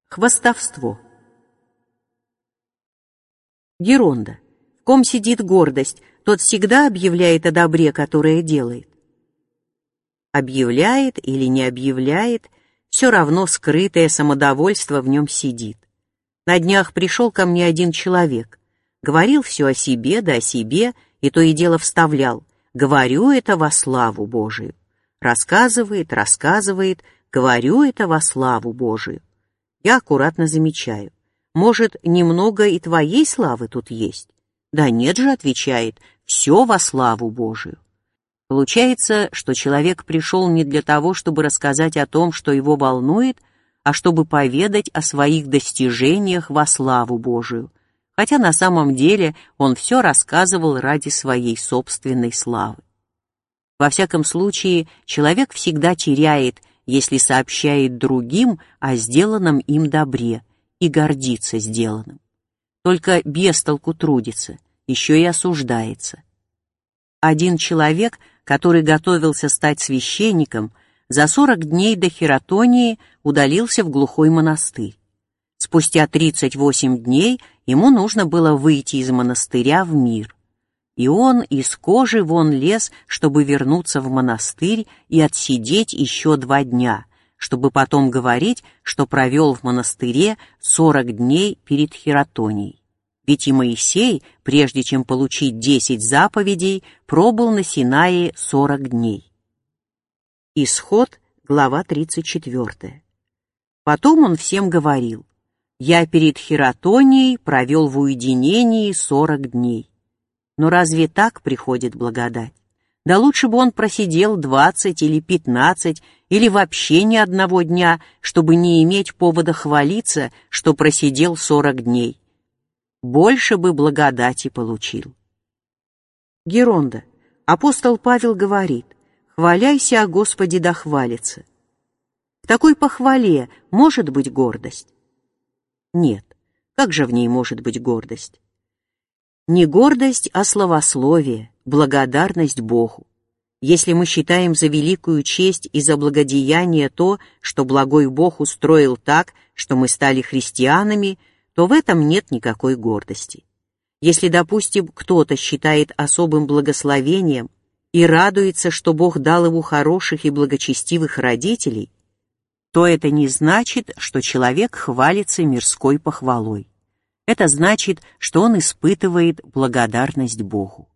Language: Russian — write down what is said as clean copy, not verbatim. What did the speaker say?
Хвастовство. Геронда. В ком сидит гордость, тот всегда объявляет о добре, которое делает. Объявляет или не объявляет, все равно скрытое самодовольство в нем сидит. На днях пришел ко мне один человек. Говорил все о себе, да о себе, и то и дело вставлял: «Говорю это во славу Божию». Рассказывает, говорю это во славу Божию. Я аккуратно замечаю: может, немного и твоей славы тут есть? Да нет же, отвечает, все во славу Божию. Получается, что человек пришел не для того, чтобы рассказать о том, что его волнует, а чтобы поведать о своих достижениях во славу Божию, хотя на самом деле он все рассказывал ради своей собственной славы. Во всяком случае, человек всегда теряет, если сообщает другим о сделанном им добре и гордится сделанным. Только без толку трудится, еще и осуждается. Один человек, который готовился стать священником, за 40 дней до хератонии удалился в глухой монастырь. Спустя 38 дней ему нужно было выйти из монастыря в мир. И он из кожи вон лез, чтобы вернуться в монастырь и отсидеть еще 2 дня, чтобы потом говорить, что провел в монастыре 40 дней перед хератонией. Ведь и Моисей, прежде чем получить 10 заповедей, пробыл на Синае 40 дней. Исход, глава 34. Потом он всем говорил: «Я перед хератонией провел в уединении 40 дней». Но разве так приходит благодать? Да лучше бы он просидел 20 или 15, или вообще ни одного дня, чтобы не иметь повода хвалиться, что просидел 40 дней. Больше бы благодати получил. Геронда. Апостол Павел говорит: «Хваляйся о Господе, да хвалится». В такой похвале может быть гордость? Нет. Как же в ней может быть гордость? Не гордость, а славословие, благодарность Богу. Если мы считаем за великую честь и за благодеяние то, что благой Бог устроил так, что мы стали христианами, то в этом нет никакой гордости. Если, допустим, кто-то считает особым благословением и радуется, что Бог дал ему хороших и благочестивых родителей, то это не значит, что человек хвалится мирской похвалой. Это значит, что он испытывает благодарность Богу.